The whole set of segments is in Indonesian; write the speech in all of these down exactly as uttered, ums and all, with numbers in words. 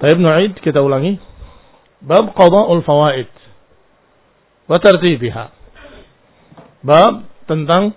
Taib nu'id, kita ulangi. Bab qada'ul fawaid wa tartibiha. Bab tentang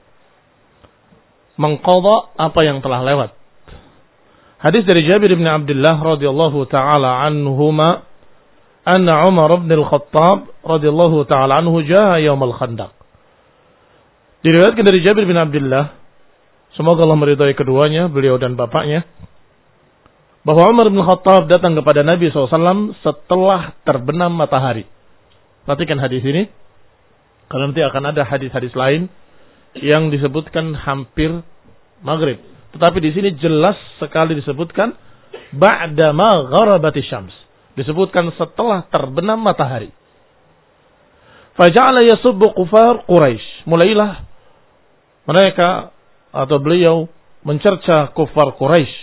mengqadha apa yang telah lewat. Hadis dari Jabir bin Abdullah radhiyallahu taala anhuma anna Umar bin Al-Khattab radhiyallahu taala anhu jaa yaum al-Khandaq. Diriwayatkan dari Jabir bin Abdullah, semoga Allah meridai keduanya, beliau dan bapaknya, bahwa Umar bin Khattab datang kepada Nabi shallallahu alaihi wasallam setelah terbenam matahari. Perhatikan hadis ini, karena nanti akan ada hadis-hadis lain yang disebutkan hampir maghrib. Tetapi di sini jelas sekali disebutkan ba'dama gharabati syams. Disebutkan setelah terbenam matahari. Faja'ala yasubbu kufar Quraisy. Mulailah mereka atau beliau mencerca kufar Quraisy.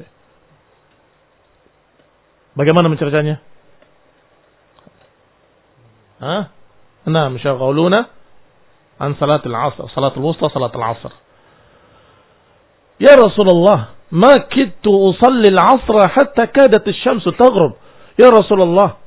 Bagaimana mencercanya? Hah? Nah, syaghaluna an salatil asr, salatul wusta, salatul asr. Ya Rasulullah, ma kittu usalli al-asr hatta kadat asy-syamsu taghrub. Ya Rasulullah,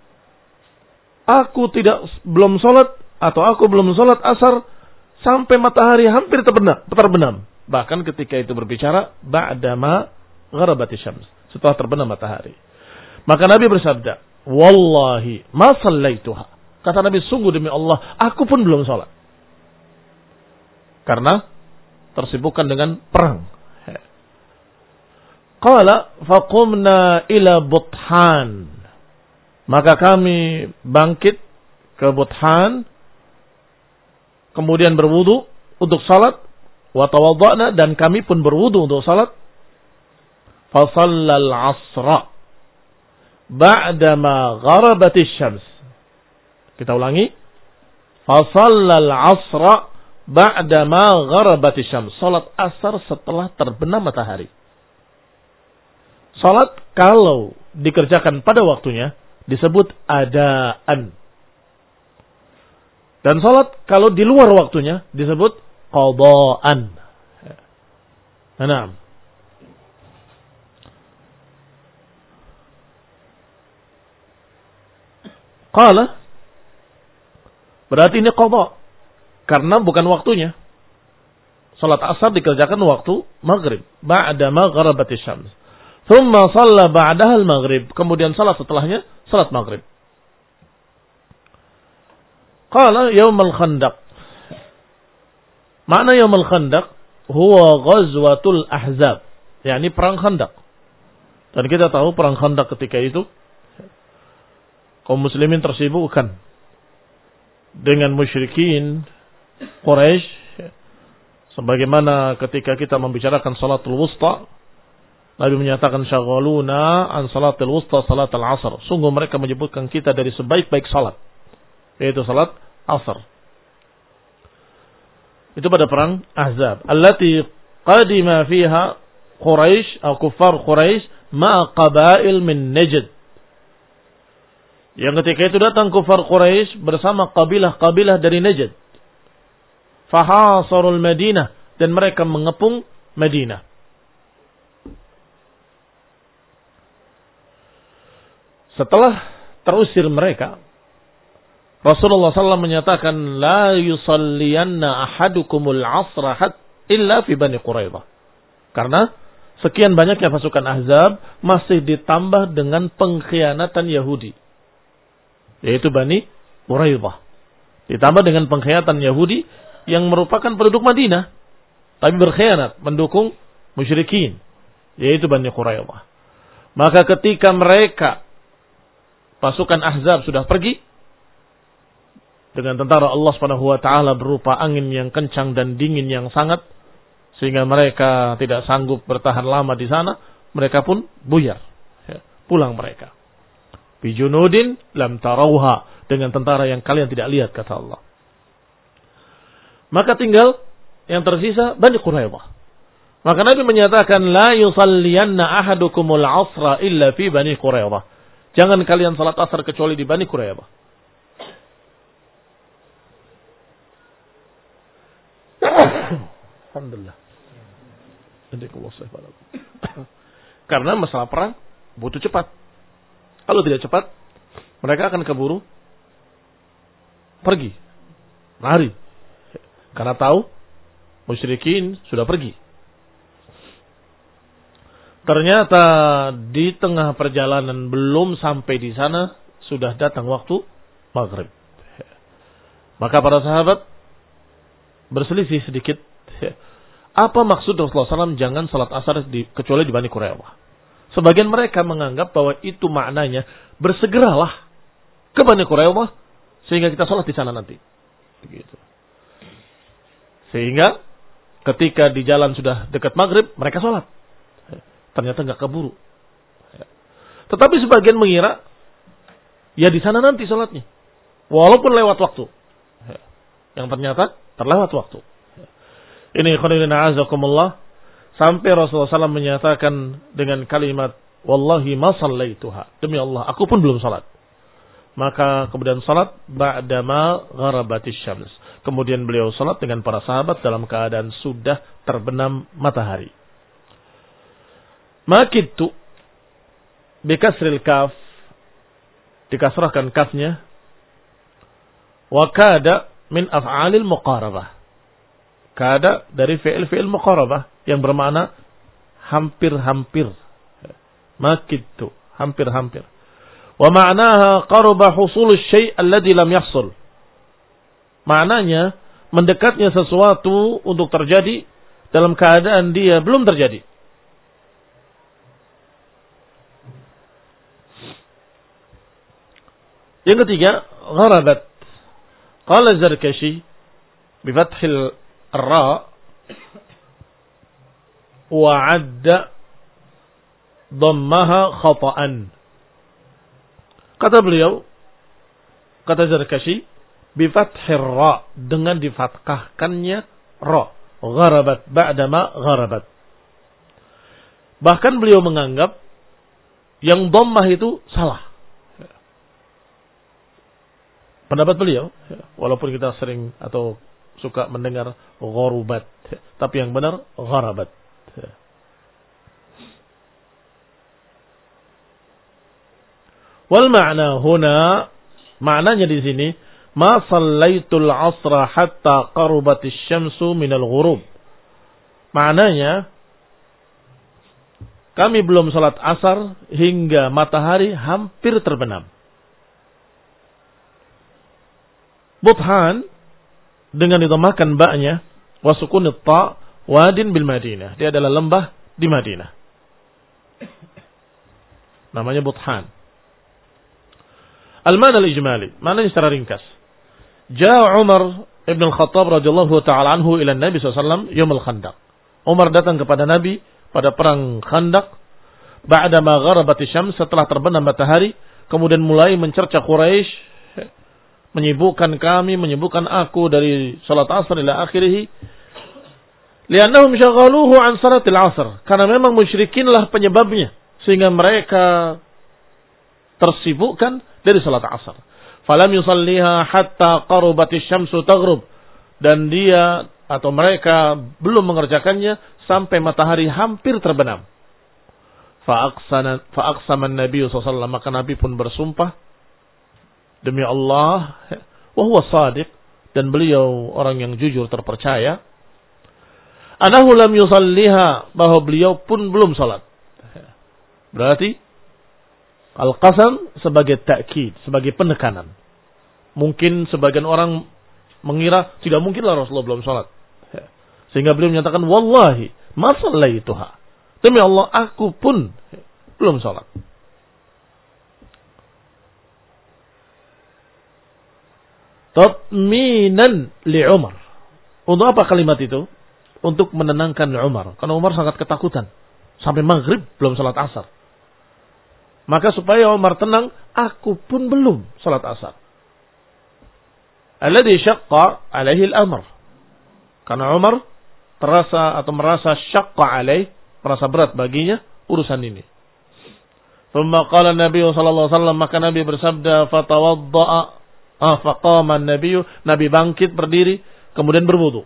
aku tidak belum salat atau aku belum salat asar sampai matahari hampir terbenam, terbenam. Bahkan ketika itu berbicara ba'dama gharabati syams, setelah terbenam matahari. Maka Nabi bersabda, wallahi ma sallaituha. Kata Nabi, sungguh demi Allah, aku pun belum salat. Karena tersibukkan dengan perang. Qala faqumna ila Buthan. Maka kami bangkit ke Buthan, kemudian berwudu untuk salat, wa tawadda'na, dan kami pun berwudu untuk salat. Fa shallal 'asra ba'dama gharabati syams. Kita ulangi. Fa shallal 'asra ba'dama gharabati syams. Salat asar setelah terbenam matahari. Salat kalau dikerjakan pada waktunya disebut adaan. Dan salat kalau di luar waktunya disebut qadaan. Nah, qala, berarti ini qada karena bukan waktunya. Salat asar dikerjakan waktu maghrib, ba'da maghribati syams. Thumma shalla ba'daha al-maghrib, kemudian salat setelahnya salat maghrib. Qala yaumul khandaq. Makna yaumul khandaq huwa ghazwatul ahzab, yakni perang Khandaq. Dan kita tahu perang Khandaq ketika itu kaum muslimin tersibukkan dengan musyrikin Quraisy, sebagaimana ketika kita membicarakan salatul wusta, Nabi menyatakan syaghaluna an salatul wusta salatul asr. Sungguh mereka menyebutkan kita dari sebaik-baik salat, yaitu salat asar. Itu pada perang Ahzab, allati qadima fiha Quraisy atau kuffar Quraisy ma qabail min Najd. Yang ketika itu datang kufar Quraisy bersama kabilah-kabilah dari Najd. Fahasarul Madinah, dan mereka mengepung Madinah. Setelah terusir mereka, Rasulullah sallallahu alaihi wasallam menyatakan, la yusalliyanna ahadukumul asra illa fi Bani Quraidah. Karena sekian banyaknya pasukan Ahzab masih ditambah dengan pengkhianatan Yahudi, yaitu Bani Quraidah. Ditambah dengan pengkhianatan Yahudi yang merupakan penduduk Madinah, tapi berkhianat, mendukung musyrikin, yaitu Bani Quraidah. Maka ketika mereka, pasukan Ahzab sudah pergi, dengan tentara Allah Subhanahu wa taala berupa angin yang kencang dan dingin yang sangat, sehingga mereka tidak sanggup bertahan lama di sana, mereka pun buyar, ya, pulang mereka. Bijunudin lam tarauha, dengan tentara yang kalian tidak lihat, kata Allah. Maka tinggal yang tersisa Bani Quraidah. Maka Nabi menyatakan, la yusalliyanna ahadukumul asra illa fi Bani Quraidah. Jangan kalian salat asar kecuali di Bani Quraidah. Alhamdulillah. Karena masalah perang butuh cepat. Kalau tidak cepat, mereka akan keburu pergi, lari. Karena tahu musyrikin sudah pergi. Ternyata di tengah perjalanan belum sampai di sana sudah datang waktu maghrib. Maka para sahabat berselisih sedikit. Apa maksud Rasulullah shallallahu alaihi wasallam jangan salat asar di, kecuali di Bani Quraidah? Sebagian mereka menganggap bahwa itu maknanya bersegeralah ke Bani Quraidah sehingga kita salat di sana nanti. Begitu. Sehingga ketika di jalan sudah dekat maghrib mereka salat. Ternyata nggak keburu. Tetapi sebagian mengira ya di sana nanti salatnya, walaupun lewat waktu. Yang ternyata terlewat waktu. Ini khonirina azakumullah. Sampai Rasulullah shallallahu alaihi wasallam menyatakan dengan kalimat, Wallahi ma sallaituha. Demi Allah, aku pun belum salat. Maka kemudian salat ba'dama gharabatis syams. Kemudian beliau salat dengan para sahabat dalam keadaan sudah terbenam matahari. Makitu bikasril kaf. Dikasrahkan kafnya. Wa kada min af'alil muqarabah. Kada dari fi'il-fi'il muqarabah yang bermakna hampir-hampir. Makitu, hampir-hampir. Wa ma'naha qaraba husul syai' alladhi lam yahsul. Maknanya mendekatnya sesuatu untuk terjadi dalam keadaan dia belum terjadi. Yang ketiga, gharabat. Qala Zarkashi bi fathil ra wa 'adda dhammaha khata'an. Kata beliau, kata Zarkashi, bi fathir ra, dengan difathahkannya ra, gharabat ba'dama gharabat. Bahkan beliau menganggap yang dhammah itu salah. Pendapat beliau, walaupun kita sering atau suka mendengar gharubat, tapi yang benar gharabat. Wal ma'na huna, maknanya di sini, ma sallaitul asra hatta qarubatis syamsu minal ghurub. Maknanya, kami belum salat asar hingga matahari hampir terbenam. Buthan dengan ditambahkan ba'nya wa sukunit ta wadin bil Madinah. Dia adalah lembah di Madinah. Namanya Buthan. Al-mana al-ijmali, maknanya secara ringkas. Ja'a Umar ibn al-Khattab radhiyallahu ta'ala anhu ila Nabi sallallahu alaihi wasallam yaum al-Khandaq. Umar datang kepada Nabi pada perang Khandaq ba'da ma gharabat asy-syams, setelah terbenam matahari, kemudian mulai mencerca Quraisy, menyibukkan kami, menyibukkan aku dari salat asar ila akhirih. Liannahum syaghaluhu an salatil asar. Karena memang musyrikinlah penyebabnya, sehingga mereka tersibukkan dari salat asar. Falam yusalliha hatta qarabatis syamsu taghrub. Dan dia atau mereka belum mengerjakannya sampai matahari hampir terbenam. Fa'aqsana fa'aqsama an-nabiy sallallahu alaihi wasallam, maka Nabi pun bersumpah demi Allah, wa huwa shadiq, dan beliau orang yang jujur terpercaya, anahu lam yusalliha, bahwa beliau pun belum salat. Berarti al-qasam sebagai ta'kid, sebagai penekanan. Mungkin sebagian orang mengira tidak mungkinlah Rasulullah belum salat, sehingga beliau menyatakan wallahi ma sallaituha, demi Allah aku pun belum salat. Tatminan li Umar. Untuk apa kalimat itu? Untuk menenangkan Umar. Karena Umar sangat ketakutan. Sampai maghrib belum salat asar. Maka supaya Umar tenang, aku pun belum salat asar. Alladhi syaqqa alaihi al-amr. Karena Umar terasa atau merasa syaqqa alaih, merasa berat baginya urusan ini. Thumma qala Nabi sallallahu alaihi wasallam, maka Nabi bersabda, fatawadda'a. Ah, faqama an-nabiy, Nabi bangkit berdiri, kemudian berwudu.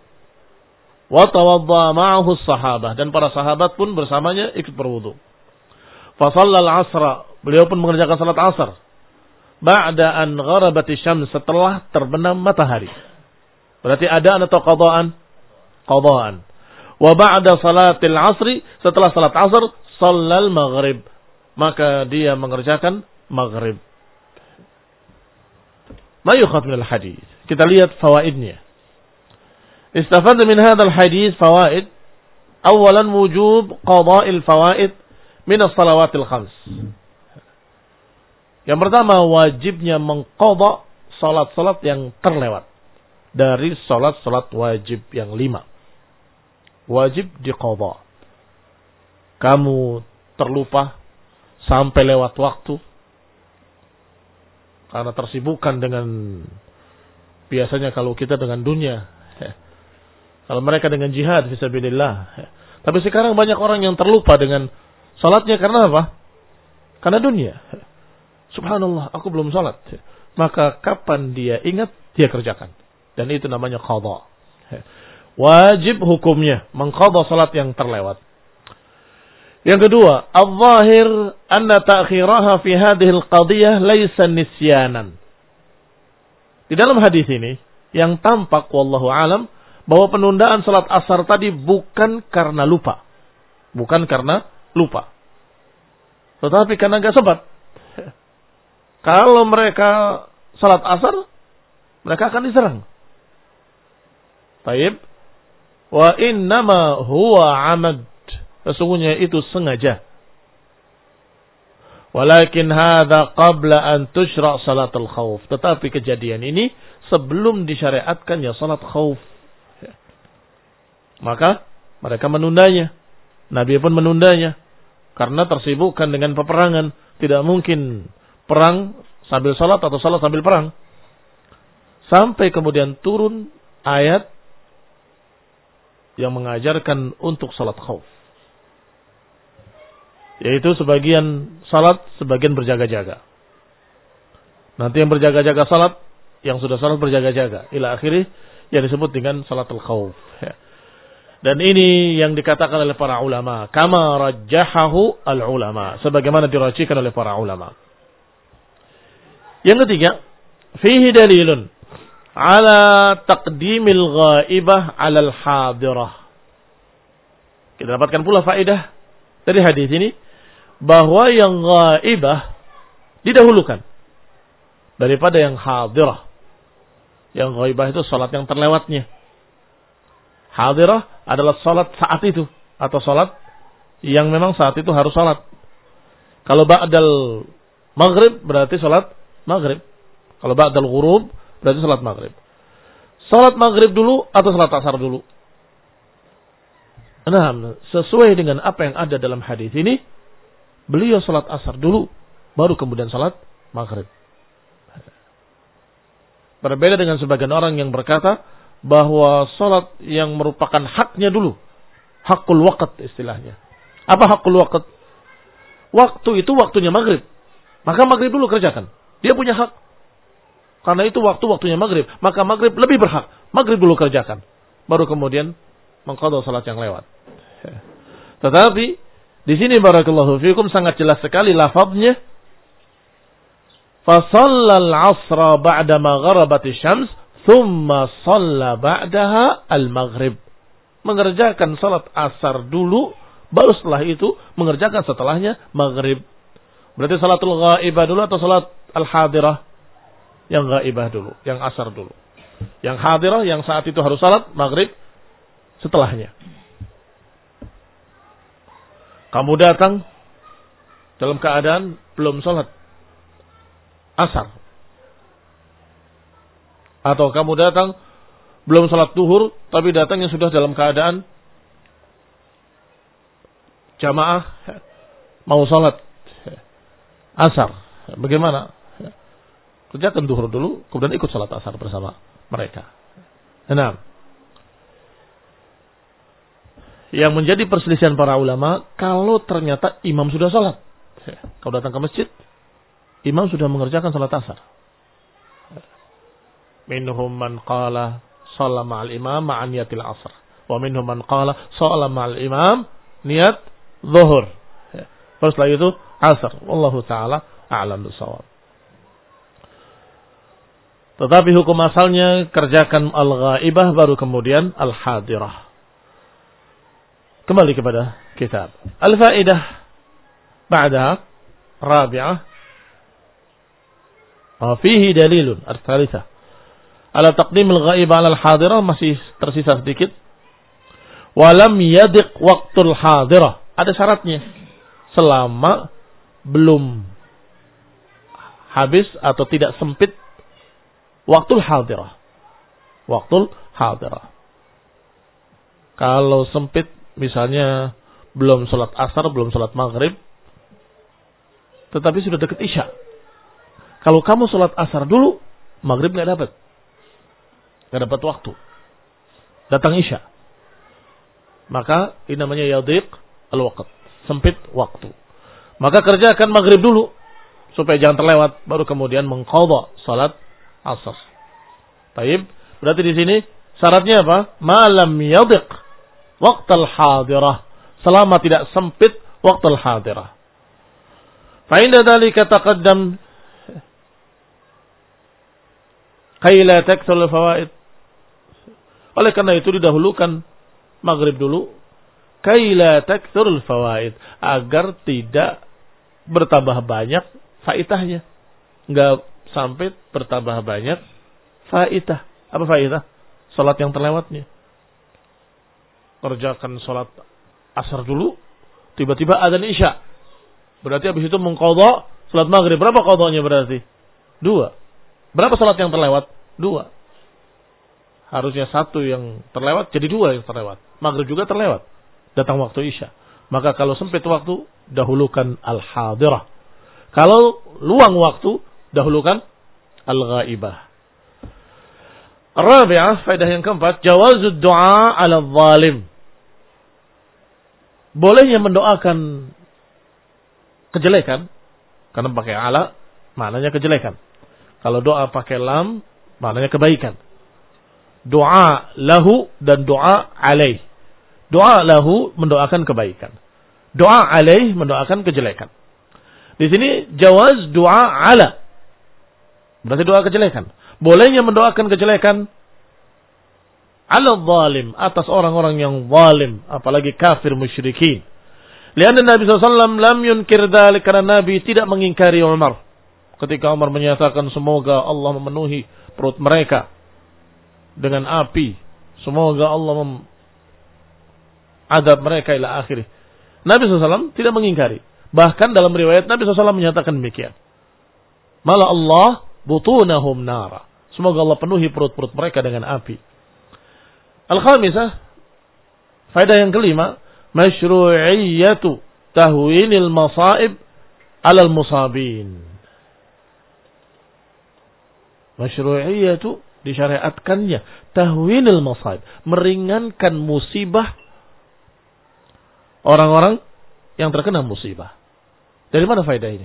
Wa tawadda ma'ahu as-sahabah, dan para sahabat pun bersamanya ikut berwudu. Fasallal asra, beliau pun mengerjakan salat asar. Ba'da an gharabati syams, setelah terbenam matahari. Berarti adaan atau qadaan? Qadaan. Wa ba'da salatil asri, setelah salat asar, sallal maghrib. Maka dia mengerjakan maghrib. Ma yukhad min al-hadis. Kita lihat fawaidnya. Istafad min hadzal hadis fawaid. Awalan wujub qada'il fawaid min as-salawatil khams. Yang pertama, wajibnya mengqadha salat-salat yang terlewat dari salat-salat wajib yang lima. Wajib diqadha. Kamu terlupa sampai lewat waktu karena tersibukkan dengan, biasanya kalau kita dengan dunia, kalau mereka dengan jihad fisabilillah. Tapi sekarang banyak orang yang terlupa dengan salatnya karena apa? Karena dunia. Subhanallah, aku belum salat. Maka kapan dia ingat, dia kerjakan. Dan itu namanya qadha. Wajib hukumnya mengqadha salat yang terlewat. Yang kedua, al-zahir anna ta'khiraha fi hadhihi al-qadhiyah laysa nisyanan. Di dalam hadis ini yang tampak wallahu alam bahwa penundaan salat asar tadi bukan karena lupa. Bukan karena lupa. Tetapi karena enggak sempat. Kalau mereka salat asar, mereka akan diserang. Baik. Wa innama huwa amad. Sesungguhnya itu sengaja. Walakin hadza qabla an tusyra' salatul khauf. Tetapi kejadian ini sebelum disyariatkan ya salat khauf. Maka mereka menundanya. Nabi pun menundanya. Karena tersibukkan dengan peperangan. Tidak mungkin perang sambil salat atau salat sambil perang. Sampai kemudian turun ayat yang mengajarkan untuk salat khauf. Yaitu sebagian salat, sebagian berjaga-jaga. Nanti yang berjaga-jaga salat, yang sudah salat berjaga-jaga. Ila akhirih yang disebut dengan salatul khauf. Dan ini yang dikatakan oleh para ulama. Kama rajjahahu al-ulama. Sebagaimana dirajikan oleh para ulama. Yang ketiga, fihi dalilun ala taqdimil ghaibah alal hadirah. Kita dapatkan pula faedah dari hadis ini bahwa yang ghaibah didahulukan daripada yang hadirah. Yang ghaibah itu salat yang terlewatnya. Hadirah adalah salat saat itu atau salat yang memang saat itu harus salat. Kalau ba'dal maghrib berarti salat maghrib. Kalau ba'dal ghurub berarti salat maghrib. Salat maghrib dulu atau salat asar dulu? Nah, sesuai dengan apa yang ada dalam hadis ini, beliau salat asar dulu, baru kemudian salat maghrib. Berbeda dengan sebagian orang yang berkata bahwa salat yang merupakan haknya dulu, hakul waqt istilahnya. Apa hakul waqt? Waktu itu waktunya maghrib, maka maghrib dulu kerjakan. Dia punya hak. Karena itu waktu-waktunya maghrib, maka maghrib lebih berhak. Maghrib dulu kerjakan, baru kemudian mengqadha salat yang lewat. Tetapi di sini barakallahu fikum sangat jelas sekali lafaznya. Fa shallal 'asra ba'da ma gharabati syams, thumma shalla ba'daha al-maghrib. Mengerjakan salat asar dulu, baru setelah itu mengerjakan setelahnya maghrib. Berarti salatul ghaibah dulu atau salat al-hadirah? Yang ghaibah dulu, yang asar dulu. Yang hadirah, yang saat itu harus salat maghrib setelahnya. Kamu datang dalam keadaan belum salat asar. Atau kamu datang belum salat duhur, tapi datangnya sudah dalam keadaan jamaah mau salat asar. Bagaimana? Kerjakan duhur dulu, kemudian ikut salat asar bersama mereka. Enam. Yang menjadi perselisihan para ulama, kalau ternyata imam sudah salat. Kau datang ke masjid, imam sudah mengerjakan salat asar. Minhum man qala shalla ma'al imam ma'an niyatil asr. Wa minhum man qala shalla ma'al imam niat zuhur. Terus setelah itu asar. Wallahu ta'ala a'lam bishawab. Tetapi hukum asalnya kerjakan al-ghaibah baru kemudian al-hadirah. Kembali kepada kitab. Al-faidah ba'daha rabi'ah. Fihi dalilun al-thalithah. Ala taqdim al-ghaibah ala al-hadirah, masih tersisa sedikit. Walam yadiq waqtul hadirah. Ada syaratnya. Selama belum habis atau tidak sempit waktul hadirah. Waktul hadirah. Kalau sempit, misalnya belum sholat asar, belum sholat maghrib, tetapi sudah dekat isya. Kalau kamu sholat asar dulu, maghrib nggak dapat, nggak dapat waktu. Datang isya, maka ini namanya yadiq al-waqt, sempit waktu. Maka kerjakan maghrib dulu supaya jangan terlewat, baru kemudian mengqadha salat asar. Baik, berarti di sini syaratnya apa? Malam yadiq waqtal hadirah, selama tidak sempit waqtal hadirah. Fa inda dzalika taqaddam kay la takthul fawaid. Oleh karena itu didahulukan maghrib dulu, kay la takthul fawaid, agar tidak bertambah banyak faidahnya. Enggak sampai bertambah banyak faidah. Apa faidah? Salat yang terlewatnya. Kerjakan salat asar dulu, tiba-tiba adzan isya. Berarti habis itu mengqadha salat maghrib. Berapa qadhanya berarti? Dua. Berapa salat yang terlewat? Dua. Harusnya satu yang terlewat, jadi dua yang terlewat. Maghrib juga terlewat. Datang waktu isya. Maka kalau sempit waktu, dahulukan al-hadirah. Kalau luang waktu, dahulukan al-ghaibah. Rabi'ah, faedah yang keempat, jawazud du'a ala zalim. Bolehnya mendoakan kejelekan, karena pakai ala, maknanya kejelekan. Kalau doa pakai lam, maknanya kebaikan. Doa lahu dan doa alaih. Doa lahu mendoakan kebaikan. Doa alaih mendoakan kejelekan. Di sini jawaz doa ala, berarti doa kejelekan. Bolehnya mendoakan kejelekan ala zalim, atas orang-orang yang zalim, apalagi kafir musyrikin. Lianna Nabi sallallahu alaihi wasallam lam yunkir dzalik, karena Nabi tidak mengingkari Umar. Ketika Umar menyatakan semoga Allah memenuhi perut mereka dengan api, semoga Allah mengadab mereka ila akhirih. Nabi sallallahu alaihi wasallam tidak mengingkari. Bahkan dalam riwayat Nabi sallallahu alaihi wasallam menyatakan demikian. Mala Allah butunahum nara. Semoga Allah penuhi perut-perut mereka dengan api. Al-khamisah, faedah yang kelima, masyru'iyyatu tahwinil masaib alal musabin. Masyru'iyyatu, disyariatkannya tahwinil masaib, meringankan musibah orang-orang yang terkena musibah. Dari mana faedah ini?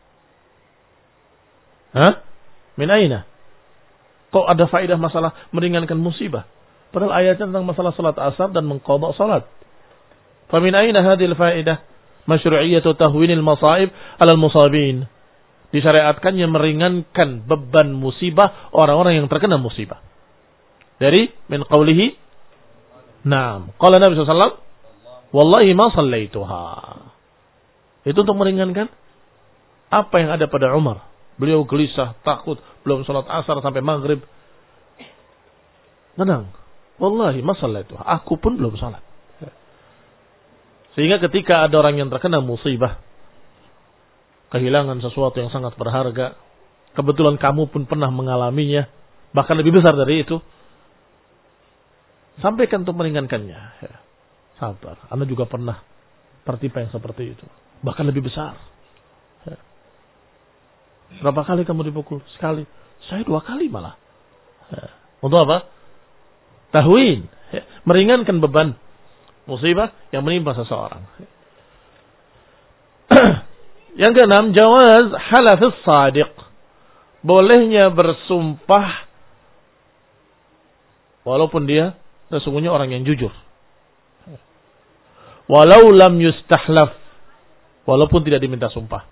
Hah? Min aina? Kok ada faedah masalah meringankan musibah? Padahal ayatnya tentang masalah salat asar dan mengqadha salat. Fa min aina hadhil faedah? Masyru'iyyatu tahwinil masaib 'alal musabin. Disyariatkannya meringankan beban musibah orang-orang yang terkena musibah. Dari min qawlihi, na'am. Qala Nabi sallallahu alaihi wasallam, wallahi ma sallaituha. Itu untuk meringankan apa yang ada pada Umar. Beliau gelisah, takut, belum sholat asar sampai maghrib. Tenang. Wallahi ma sallaituha. Aku pun belum sholat. Sehingga ketika ada orang yang terkena musibah, kehilangan sesuatu yang sangat berharga, kebetulan kamu pun pernah mengalaminya, bahkan lebih besar dari itu, sampaikan untuk meringankannya. Sabar, Anda juga pernah tertimpa yang seperti itu, bahkan lebih besar. Berapa kali kamu dipukul? Sekali. Saya dua kali malah. Untuk apa? Tahwin, meringankan beban musibah yang menimpa seseorang. Yang keenam, jawaz halafis sadiq. Bolehnya bersumpah walaupun dia sesungguhnya orang yang jujur. Walau lam yustahlaf. walaupun tidak diminta sumpah.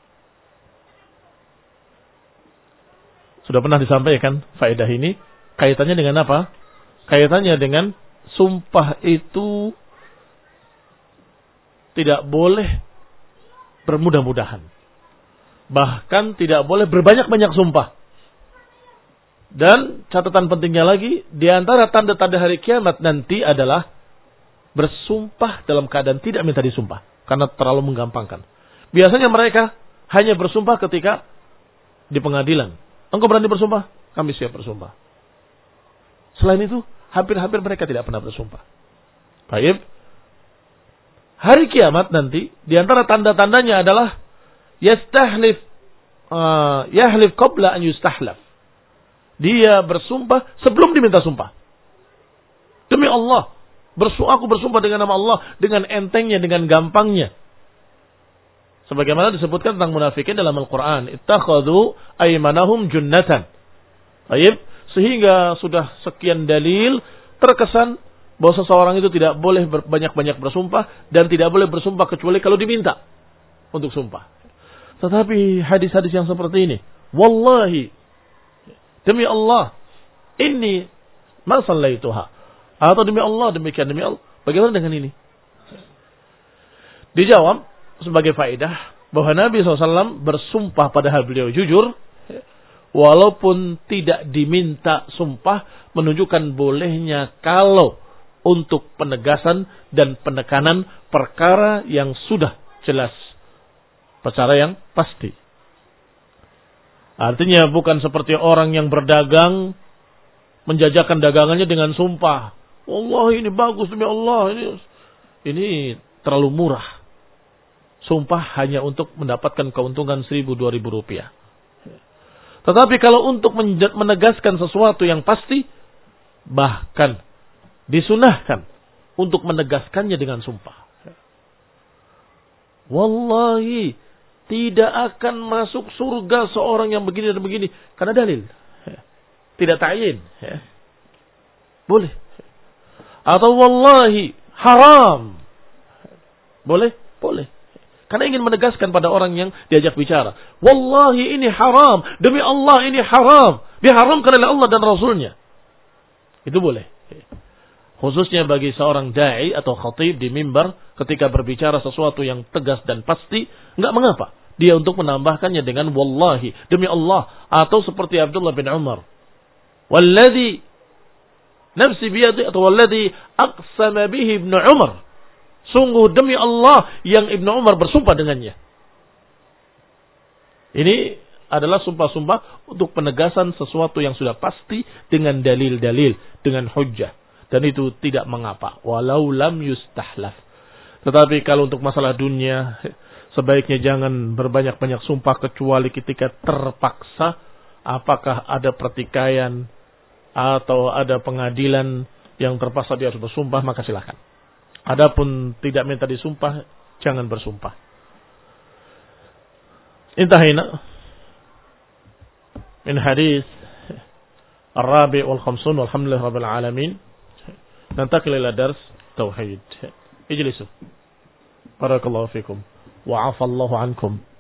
Sudah pernah disampaikan faedah ini, kaitannya dengan apa? Kaitannya dengan sumpah itu tidak boleh bermudah-mudahan. Bahkan tidak boleh berbanyak-banyak sumpah. Dan catatan pentingnya lagi, di antara tanda-tanda hari kiamat nanti adalah bersumpah dalam keadaan tidak minta disumpah. Karena terlalu menggampangkan. Biasanya mereka hanya bersumpah ketika di pengadilan. Engkau berani bersumpah? Kami siap bersumpah. Selain itu, hampir-hampir mereka tidak pernah bersumpah. Baik. Hari kiamat nanti, di antara tanda-tandanya adalah yastahlif, uh, yahlif qabla an yustahlaf. Dia bersumpah sebelum diminta sumpah. Demi Allah, bersu aku bersumpah dengan nama Allah, dengan entengnya, dengan gampangnya. Sebagaimana disebutkan tentang munafikin dalam Al-Quran. Ittakhadhu aymanahum junnatan. Baik, sehingga sudah sekian dalil terkesan bahwa seseorang itu tidak boleh banyak-banyak bersumpah dan tidak boleh bersumpah kecuali kalau diminta untuk sumpah. Tetapi hadis-hadis yang seperti ini, wallahi, demi Allah, ini ma sallaituha. Atau demi Allah, demikian demi Allah. Bagaimana dengan ini? Dijawab sebagai faedah bahwa Nabi shallallahu alaihi wasallam bersumpah padahal beliau jujur, walaupun tidak diminta sumpah, menunjukkan bolehnya kalau untuk penegasan dan penekanan perkara yang sudah jelas, perkara yang pasti. Artinya bukan seperti orang yang berdagang menjajakan dagangannya dengan sumpah. Allah ini bagus demi Allah, ini ini terlalu murah. Sumpah hanya untuk mendapatkan keuntungan seribu dua ribu rupiah. Tetapi kalau untuk menegaskan sesuatu yang pasti, bahkan disunahkan untuk menegaskannya dengan sumpah. Wallahi, tidak akan masuk surga seorang yang begini dan begini karena dalil. Tidak ta'yin. Boleh. Atau wallahi haram. Boleh? Boleh. Karena ingin menegaskan pada orang yang diajak bicara. Wallahi ini haram. Demi Allah ini haram. Diharamkan oleh Allah dan Rasulnya. Itu boleh. Khususnya bagi seorang da'i atau khatib di mimbar ketika berbicara sesuatu yang tegas dan pasti. Enggak mengapa. Dia untuk menambahkannya dengan wallahi. Demi Allah. Atau seperti Abdullah bin Umar. Walladhi nafsi biyadi atau walladhi aqsama bihi Ibnu Umar. Sungguh demi Allah yang Ibnu Umar bersumpah dengannya. Ini adalah sumpah-sumpah untuk penegasan sesuatu yang sudah pasti dengan dalil-dalil, dengan hujjah. Dan itu tidak mengapa. Walau lam yustahlaf. Tetapi kalau untuk masalah dunia, sebaiknya jangan berbanyak-banyak sumpah kecuali ketika terpaksa. Apakah ada pertikaian atau ada pengadilan yang terpaksa dia harus bersumpah, maka silakan. Adapun tidak minta disumpah, jangan bersumpah. Intahina min hadis Ar-Rabi' wal Khamsun walhamdulillah rabbil alamin. Nantakil ila dars tauhid. Ijlisu. Barakallahu fikum wa 'afallahu ankum.